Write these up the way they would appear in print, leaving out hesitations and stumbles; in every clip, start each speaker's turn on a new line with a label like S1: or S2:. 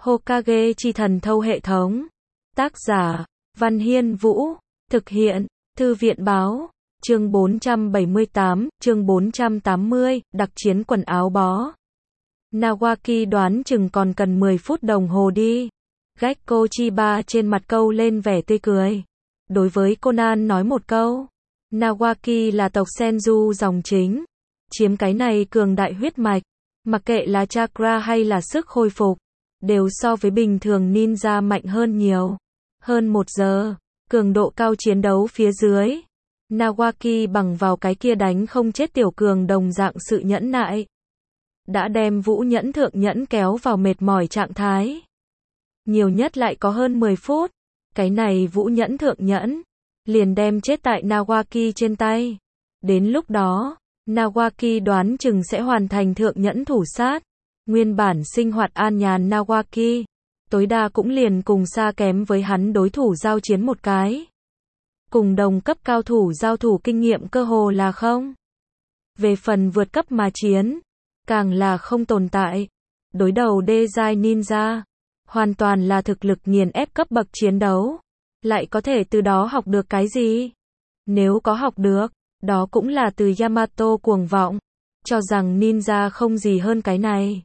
S1: Hokage chi thần thâu hệ thống. Tác giả, Văn Hiên Vũ. Thực hiện, Thư viện báo. Chương 478, chương 480, đặc chiến quần áo bó. Nawaki đoán chừng còn cần 10 phút đồng hồ đi. Gekko Chiba trên mặt câu lên vẻ tươi cười. Đối với Conan nói một câu. Nawaki là tộc Senju dòng chính. Chiếm cái này cường đại huyết mạch. Mặc kệ là chakra hay là sức hồi phục. Đều so với bình thường ninja mạnh hơn nhiều. Hơn 1 giờ. Cường độ cao chiến đấu phía dưới. Nawaki bằng vào cái kia đánh không chết tiểu cường đồng dạng sự nhẫn nại. Đã đem Vũ Nhẫn Thượng Nhẫn kéo vào mệt mỏi trạng thái. Nhiều nhất lại có hơn 10 phút. Cái này Vũ Nhẫn Thượng Nhẫn liền đem chết tại Nawaki trên tay. Đến lúc đó, Nawaki đoán chừng sẽ hoàn thành Thượng Nhẫn thủ sát. Nguyên bản sinh hoạt an nhàn Nawaki, tối đa cũng liền cùng xa kém với hắn đối thủ giao chiến một cái. Cùng đồng cấp cao thủ giao thủ kinh nghiệm cơ hồ là không. Về phần vượt cấp mà chiến, càng là không tồn tại. Đối đầu đê giai ninja, hoàn toàn là thực lực nghiền ép cấp bậc chiến đấu. Lại có thể từ đó học được cái gì? Nếu có học được, đó cũng là từ Yamato cuồng vọng, cho rằng ninja không gì hơn cái này.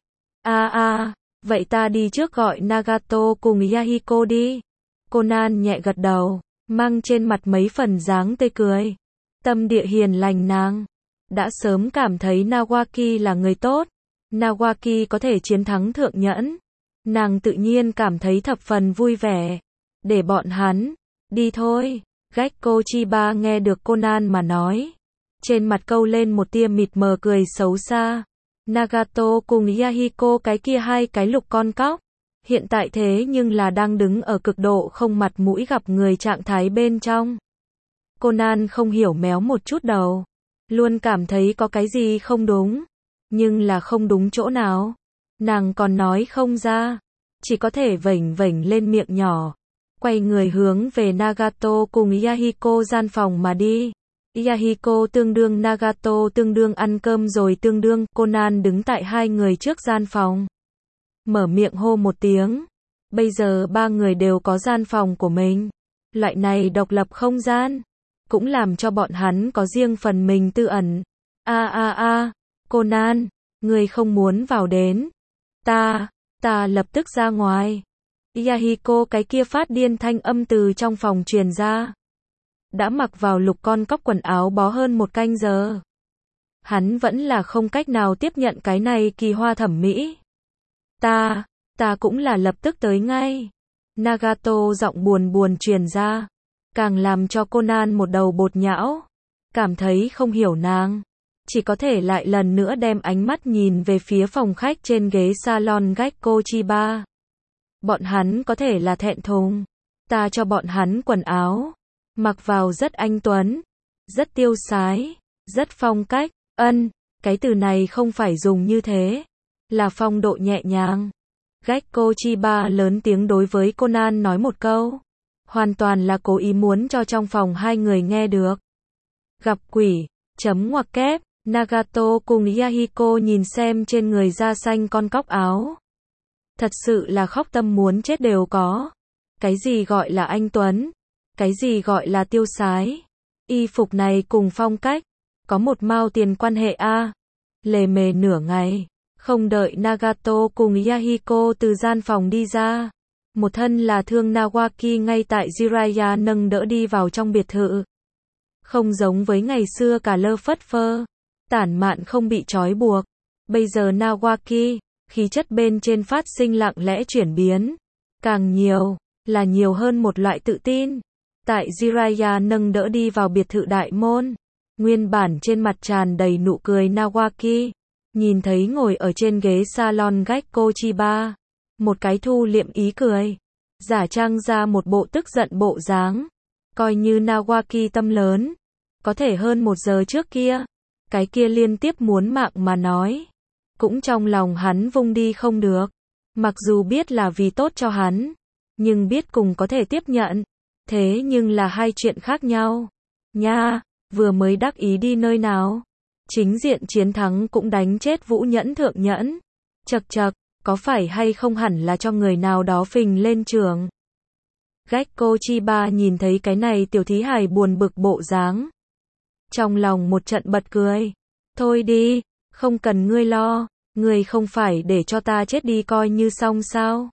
S1: Vậy ta đi trước gọi Nagato cùng Yahiko đi. Conan nhẹ gật đầu, mang trên mặt mấy phần dáng tươi cười. Tâm địa hiền lành nàng đã sớm cảm thấy Nawaki là người tốt. Nawaki có thể chiến thắng Thượng Nhẫn. Nàng tự nhiên cảm thấy thập phần vui vẻ. Để bọn hắn đi thôi. Gekko Chiba nghe được Conan mà nói. Trên mặt câu lên một tia mịt mờ cười xấu xa. Nagato cùng Yahiko cái kia hai cái lục con cóc. Hiện tại thế nhưng là đang đứng ở cực độ không mặt mũi gặp người trạng thái bên trong. Conan không hiểu méo một chút đầu. Luôn cảm thấy có cái gì không đúng. Nhưng là không đúng chỗ nào. Nàng còn nói không ra. Chỉ có thể vểnh vểnh lên miệng nhỏ. Quay người hướng về Nagato cùng Yahiko gian phòng mà đi. Yahiko tương đương Nagato tương đương ăn cơm rồi tương đương. Conan đứng tại hai người trước gian phòng. Mở miệng hô một tiếng. Bây giờ ba người đều có gian phòng của mình. Loại này độc lập không gian. Cũng làm cho bọn hắn có riêng phần mình tư ẩn. Conan, người không muốn vào đến. Ta lập tức ra ngoài. Yahiko cái kia phát điên thanh âm từ trong phòng truyền ra. Đã mặc vào lục con cóc quần áo bó hơn 1 canh giờ. Hắn vẫn là không cách nào tiếp nhận cái này kỳ hoa thẩm mỹ. Ta cũng là lập tức tới ngay. Nagato giọng buồn buồn truyền ra. Càng làm cho Conan một đầu bột nhão. Cảm thấy không hiểu nàng. Chỉ có thể lại lần nữa đem ánh mắt nhìn về phía phòng khách trên ghế salon Gekko Chiba. Bọn hắn có thể là thẹn thùng. Ta cho bọn hắn quần áo. Mặc vào rất anh tuấn. Rất tiêu sái. Rất phong cách. Cái từ này không phải dùng như thế. Là phong độ nhẹ nhàng. Gekko Chiba lớn tiếng đối với Conan nói một câu. Hoàn toàn là cố ý muốn cho trong phòng hai người nghe được. Gặp quỷ. Ngoặc kép. Nagato cùng Yahiko nhìn xem trên người da xanh con cóc áo. Thật sự là khóc tâm muốn chết đều có. Cái gì gọi là anh tuấn? Cái gì gọi là tiêu sái? Y phục này cùng phong cách. Có một mao tiền quan hệ a. Lề mề nửa ngày. Không đợi Nagato cùng Yahiko từ gian phòng đi ra. Một thân là thương Nawaki ngay tại Jiraiya nâng đỡ đi vào trong biệt thự. Không giống với ngày xưa cả lơ phất phơ. Tản mạn không bị trói buộc. Bây giờ Nawaki, khí chất bên trên phát sinh lặng lẽ chuyển biến. Càng nhiều, là nhiều hơn một loại tự tin. Tại Jiraiya nâng đỡ đi vào biệt thự đại môn. Nguyên bản trên mặt tràn đầy nụ cười Nawaki. Nhìn thấy ngồi ở trên ghế salon Gekko Chiba. Một cái thu liệm ý cười. Giả trang ra một bộ tức giận bộ dáng. Coi như Nawaki tâm lớn. Có thể hơn 1 giờ trước kia. Cái kia liên tiếp muốn mạng mà nói. Cũng trong lòng hắn vung đi không được. Mặc dù biết là vì tốt cho hắn. Nhưng biết cùng có thể tiếp nhận. Thế nhưng là hai chuyện khác nhau. Nha, vừa mới đắc ý đi nơi nào. Chính diện chiến thắng cũng đánh chết Vũ Nhẫn Thượng Nhẫn. Chậc chậc, có phải hay không hẳn là cho người nào đó phình lên trường. Gekko Chiba nhìn thấy cái này tiểu thí hài buồn bực bộ dáng. Trong lòng một trận bật cười. Thôi đi, không cần ngươi lo, ngươi không phải để cho ta chết đi coi như xong sao.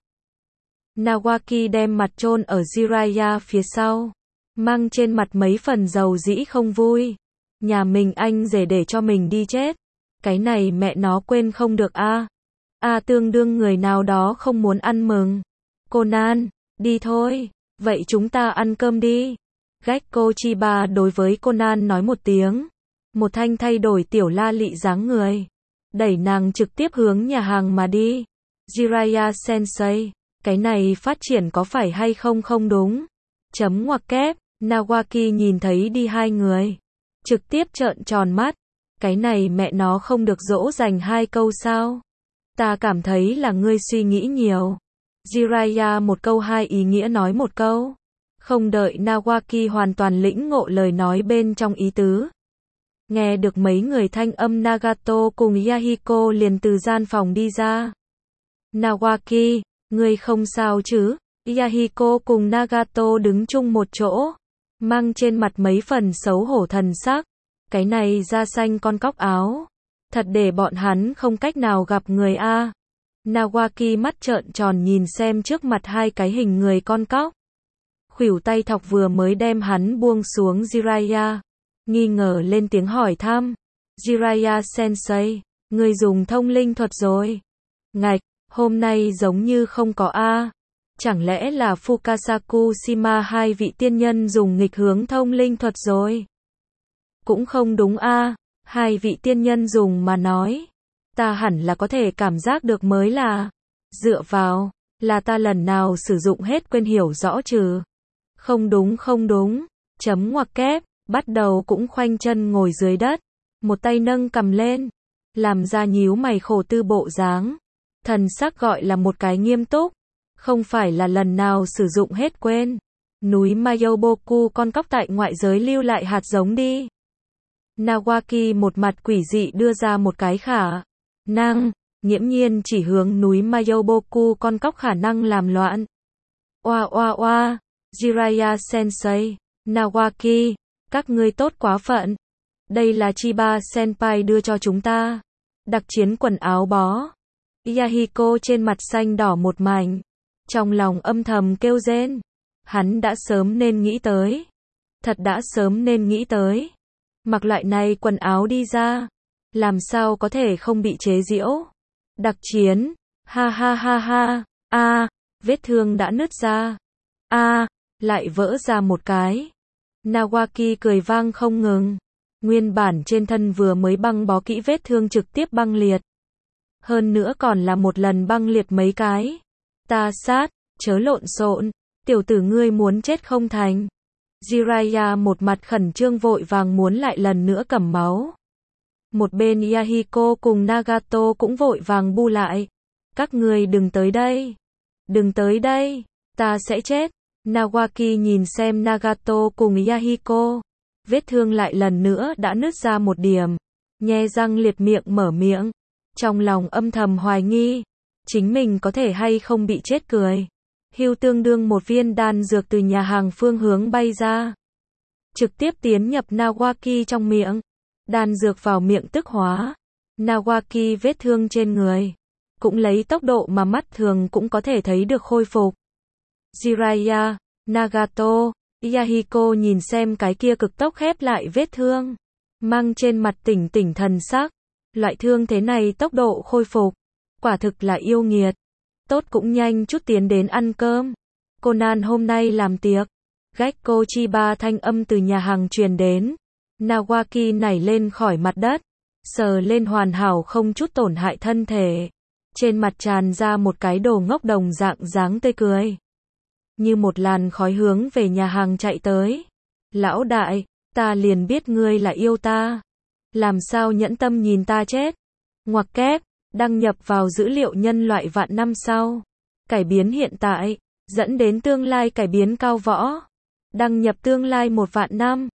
S1: Nawaki đem mặt chôn ở Jiraiya phía sau, mang trên mặt mấy phần dầu dĩ không vui. Nhà mình anh rể để cho mình đi chết. Cái này mẹ nó quên không được a. Tương đương người nào đó không muốn ăn mừng. Conan, đi thôi, vậy chúng ta ăn cơm đi. Gekko Chiba đối với Conan nói một tiếng. Một thanh thay đổi tiểu la lị dáng người, đẩy nàng trực tiếp hướng nhà hàng mà đi. Jiraiya sensei, cái này phát triển có phải hay không không đúng. Chấm ngoặc kép, Nawaki nhìn thấy đi hai người, trực tiếp trợn tròn mắt. Cái này mẹ nó không được dỗ dành hai câu sao? Ta cảm thấy là ngươi suy nghĩ nhiều. Jiraiya một câu hai ý nghĩa nói một câu. Không đợi Nawaki hoàn toàn lĩnh ngộ lời nói bên trong ý tứ. Nghe được mấy người thanh âm Nagato cùng Yahiko liền từ gian phòng đi ra. Nawaki, ngươi không sao chứ? Yahiko cùng Nagato đứng chung một chỗ, mang trên mặt mấy phần xấu hổ thần sắc. Cái này da xanh con cóc áo, thật để bọn hắn không cách nào gặp người a. Nawaki mắt trợn tròn nhìn xem trước mặt hai cái hình người con cóc. Khuỷu tay thọc vừa mới đem hắn buông xuống Jiraiya, nghi ngờ lên tiếng hỏi thăm. Jiraiya sensei, ngươi dùng thông linh thuật rồi. Ngạch, hôm nay giống như không có a. Chẳng lẽ là Fukasaku Shima hai vị tiên nhân dùng nghịch hướng thông linh thuật rồi? Cũng không đúng a, hai vị tiên nhân dùng mà nói. Ta hẳn là có thể cảm giác được mới là. Dựa vào, là ta lần nào sử dụng hết quên hiểu rõ trừ. Không đúng, chấm ngoặc kép, bắt đầu cũng khoanh chân ngồi dưới đất, một tay nâng cầm lên, làm ra nhíu mày khổ tư bộ dáng. Thần sắc gọi là một cái nghiêm túc, không phải là lần nào sử dụng hết quên. Núi Mayoboku con cóc tại ngoại giới lưu lại hạt giống đi. Nawaki một mặt quỷ dị đưa ra một cái khả năng, nghiễm nhiên chỉ hướng núi Mayoboku con cóc khả năng làm loạn. Oa, Jiraiya sensei, Nawaki, các ngươi tốt quá phận. Đây là Chiba senpai đưa cho chúng ta. Đặc chiến quần áo bó. Yahiko trên mặt xanh đỏ một mảnh, trong lòng âm thầm kêu rên. Hắn đã sớm nên nghĩ tới. Thật đã sớm nên nghĩ tới. Mặc loại này quần áo đi ra, làm sao có thể không bị chế giễu. Đặc chiến, ha, vết thương đã nứt ra. Lại vỡ ra một cái. Nawaki cười vang không ngừng. Nguyên bản trên thân vừa mới băng bó kỹ vết thương trực tiếp băng liệt. Hơn nữa còn là một lần băng liệt mấy cái. Ta sát, chớ lộn xộn, tiểu tử ngươi muốn chết không thành. Jiraiya một mặt khẩn trương vội vàng muốn lại lần nữa cầm máu. Một bên Yahiko cùng Nagato cũng vội vàng bu lại. Các ngươi đừng tới đây. Đừng tới đây, ta sẽ chết. Nawaki nhìn xem Nagato cùng Yahiko. Vết thương lại lần nữa đã nứt ra một điểm. Nhe răng liệt miệng mở miệng. Trong lòng âm thầm hoài nghi. Chính mình có thể hay không bị chết cười. Hưu tương đương một viên đan dược từ nhà hàng phương hướng bay ra. Trực tiếp tiến nhập Nawaki trong miệng. Đan dược vào miệng tức hóa. Nawaki vết thương trên người. Cũng lấy tốc độ mà mắt thường cũng có thể thấy được khôi phục. Jiraiya, Nagato, Yahiko nhìn xem cái kia cực tốc khép lại vết thương. Mang trên mặt tỉnh thần sắc. Loại thương thế này tốc độ khôi phục. Quả thực là yêu nghiệt. Tốt cũng nhanh chút tiến đến ăn cơm. Conan hôm nay làm tiệc. Gekko Chiba thanh âm từ nhà hàng truyền đến. Nawaki nảy lên khỏi mặt đất. Sờ lên hoàn hảo không chút tổn hại thân thể. Trên mặt tràn ra một cái đồ ngốc đồng dạng dáng tươi cười. Như một làn khói hướng về nhà hàng chạy tới. Lão đại, ta liền biết ngươi là yêu ta. Làm sao nhẫn tâm nhìn ta chết. Ngoặc kép, đăng nhập vào dữ liệu nhân loại vạn năm sau. Cải biến hiện tại, dẫn đến tương lai cải biến cao võ. Đăng nhập tương lai 1 vạn năm.